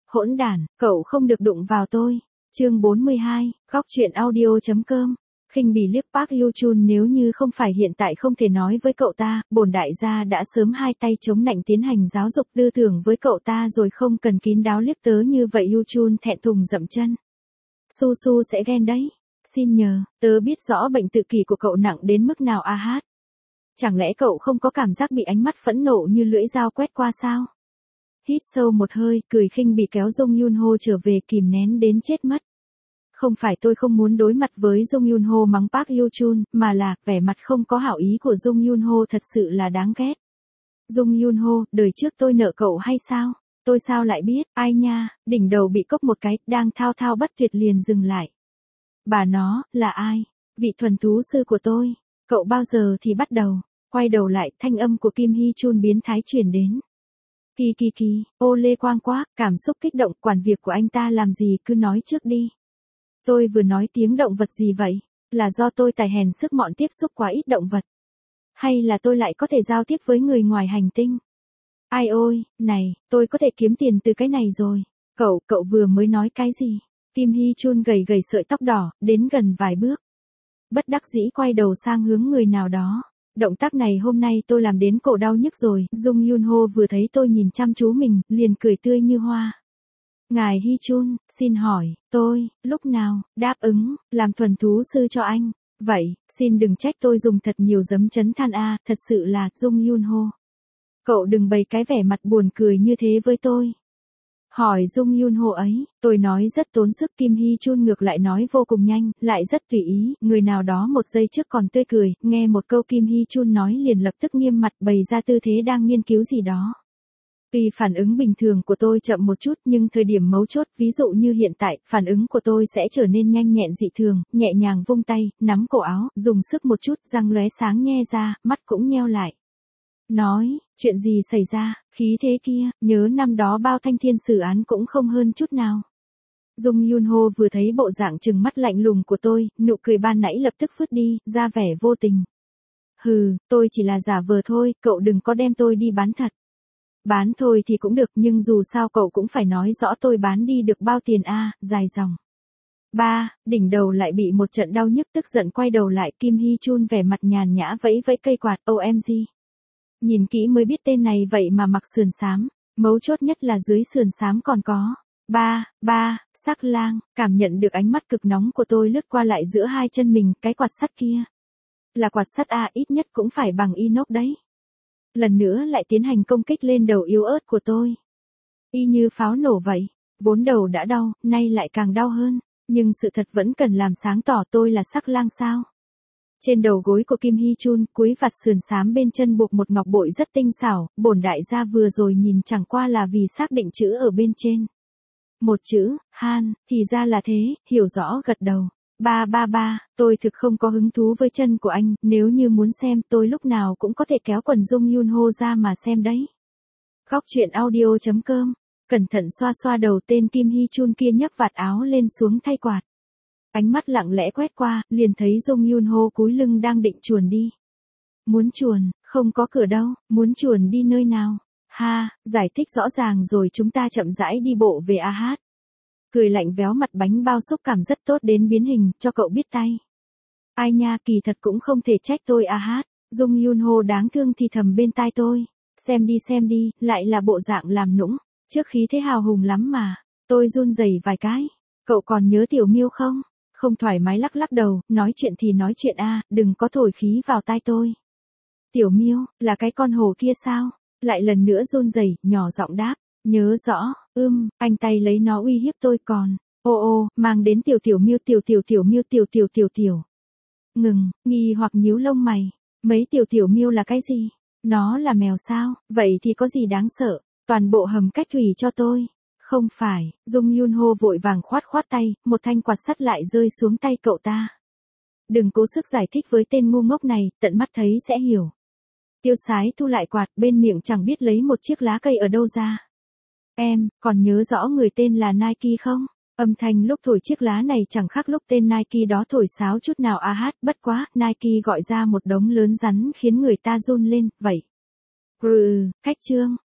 Hỗn đản, cậu không được đụng vào tôi. Chương 42, góc truyện audio.com. Khinh bỉ liếc Park Hyo Chun, nếu như không phải hiện tại không thể nói với cậu ta, bổn đại gia đã sớm hai tay chống nạnh tiến hành giáo dục tư tưởng với cậu ta rồi, không cần kín đáo liếc tớ như vậy. Hyo Chun thẹn thùng dậm chân. Su Su sẽ ghen đấy. Xin nhờ, tớ biết rõ bệnh tự kỷ của cậu nặng đến mức nào a hát. Chẳng lẽ cậu không có cảm giác bị ánh mắt phẫn nộ như lưỡi dao quét qua sao? Hít sâu một hơi, cười khinh bỉ kéo Jung Yun Ho trở về, kìm nén đến chết mất. Không phải tôi không muốn đối mặt với Jung Yun Ho mắng Park Hyo Chun, mà là vẻ mặt không có hảo ý của Jung Yun Ho thật sự là đáng ghét. Jung Yun Ho, đời trước tôi nợ cậu hay sao? Tôi sao lại biết? Ai nha, đỉnh đầu bị cốc một cái, đang thao thao bất tuyệt liền dừng lại. Bà nó, là ai? Vị thuần thú sư của tôi. Cậu bao giờ thì bắt đầu? Quay đầu lại, thanh âm của Kim Hee Chun biến thái truyền đến. Kỳ, ô lê quang quá, cảm xúc kích động, quản việc của anh ta làm gì cứ nói trước đi. Tôi vừa nói tiếng động vật gì vậy? Là do tôi tài hèn sức mọn tiếp xúc quá ít động vật? Hay là tôi lại có thể giao tiếp với người ngoài hành tinh? Ai ôi, này, tôi có thể kiếm tiền từ cái này rồi. Cậu vừa mới nói cái gì? Kim Hee Chun gầy sợi tóc đỏ, đến gần vài bước. Bất đắc dĩ quay đầu sang hướng người nào đó. Động tác này hôm nay tôi làm đến cổ đau nhức rồi. Jung Yun Ho vừa thấy tôi nhìn chăm chú mình, liền cười tươi như hoa. Ngài Hee Chun, xin hỏi, tôi, lúc nào, đáp ứng, làm thuần thú sư cho anh. Vậy, xin đừng trách tôi dùng thật nhiều giấm chấn than a, thật sự là, Jung Yun Ho. Cậu đừng bày cái vẻ mặt buồn cười như thế với tôi. Hỏi Jung Yun Ho ấy, tôi nói rất tốn sức. Kim Hee Chun ngược lại nói vô cùng nhanh, lại rất tùy ý. Người nào đó một giây trước còn tươi cười, nghe một câu Kim Hee Chun nói liền lập tức nghiêm mặt, bày ra tư thế đang nghiên cứu gì đó. Tuy phản ứng bình thường của tôi chậm một chút, nhưng thời điểm mấu chốt, ví dụ như hiện tại, phản ứng của tôi sẽ trở nên nhanh nhẹn dị thường, nhẹ nhàng vung tay, nắm cổ áo, dùng sức một chút, răng lóe sáng nhe ra, mắt cũng nheo lại. Nói, chuyện gì xảy ra, khí thế kia, nhớ năm đó bao thanh thiên xử án cũng không hơn chút nào. Jung Yun Ho vừa thấy bộ dạng trừng mắt lạnh lùng của tôi, nụ cười ban nãy lập tức phứt đi, ra vẻ vô tình. Hừ, tôi chỉ là giả vờ thôi, cậu đừng có đem tôi đi bán thật. Bán thôi thì cũng được, nhưng dù sao cậu cũng phải nói rõ tôi bán đi được bao tiền a, dài dòng. Đỉnh đầu lại bị một trận đau nhức, tức giận quay đầu lại. Kim Hee Chun vẻ mặt nhàn nhã vẫy cây quạt. OMG. Nhìn kỹ mới biết tên này vậy mà mặc sườn xám, mấu chốt nhất là dưới sườn xám còn có. Sắc lang, cảm nhận được ánh mắt cực nóng của tôi lướt qua lại giữa hai chân mình, cái quạt sắt kia. Là quạt sắt a, ít nhất cũng phải bằng inox đấy. Lần nữa lại tiến hành công kích lên đầu yếu ớt của tôi. Y như pháo nổ vậy, vốn đầu đã đau, nay lại càng đau hơn, nhưng sự thật vẫn cần làm sáng tỏ tôi là sắc lang sao. Trên đầu gối của Kim Hee Chun, cuối vạt sườn xám bên chân buộc một ngọc bội rất tinh xảo, bổn đại gia vừa rồi nhìn chẳng qua là vì xác định chữ ở bên trên. Một chữ, Han, thì ra là thế, hiểu rõ gật đầu. Tôi thực không có hứng thú với chân của anh, nếu như muốn xem tôi lúc nào cũng có thể kéo quần Jung Yun Ho ra mà xem đấy. Góc truyện audio.com, cẩn thận xoa đầu tên Kim Hee Chun kia nhấc vạt áo lên xuống thay quạt. Ánh mắt lặng lẽ quét qua, liền thấy Jung Yun Ho cúi lưng đang định chuồn đi. Muốn chuồn, không có cửa đâu, muốn chuồn đi nơi nào? Giải thích rõ ràng rồi, chúng ta chậm rãi đi bộ về a hát. Cười lạnh véo mặt bánh bao xúc cảm rất tốt đến biến hình, cho cậu biết tay. Ai nha, kỳ thật cũng không thể trách tôi a hát. Jung Yun Ho đáng thương thì thầm bên tai tôi. Xem đi, lại là bộ dạng làm nũng. Trước khí thế hào hùng lắm mà. Tôi run rẩy vài cái. Cậu còn nhớ Tiểu Miêu không? Không thoải mái lắc đầu, nói chuyện thì nói chuyện a, đừng có thổi khí vào tai tôi. Tiểu Miêu, là cái con hổ kia sao? Lại lần nữa run rẩy, nhỏ giọng đáp. Nhớ rõ, anh tay lấy nó uy hiếp tôi còn. Mang đến tiểu miêu tiểu. Ngừng, nghi hoặc nhíu lông mày. Mấy tiểu miêu là cái gì? Nó là mèo sao? Vậy thì có gì đáng sợ? Toàn bộ hầm cách thủy cho tôi. Không phải, Jung Yun Ho vội vàng khoát tay, một thanh quạt sắt lại rơi xuống tay cậu ta. Đừng cố sức giải thích với tên ngu ngốc này, tận mắt thấy sẽ hiểu. Tiêu Sái thu lại quạt, bên miệng chẳng biết lấy một chiếc lá cây ở đâu ra. Em, còn nhớ rõ người tên là Nike không? Âm thanh lúc thổi chiếc lá này chẳng khác lúc tên Nike đó thổi sáo chút nào a hát, bất quá, Nike gọi ra một đống lớn rắn khiến người ta run lên, vậy. Cách chương.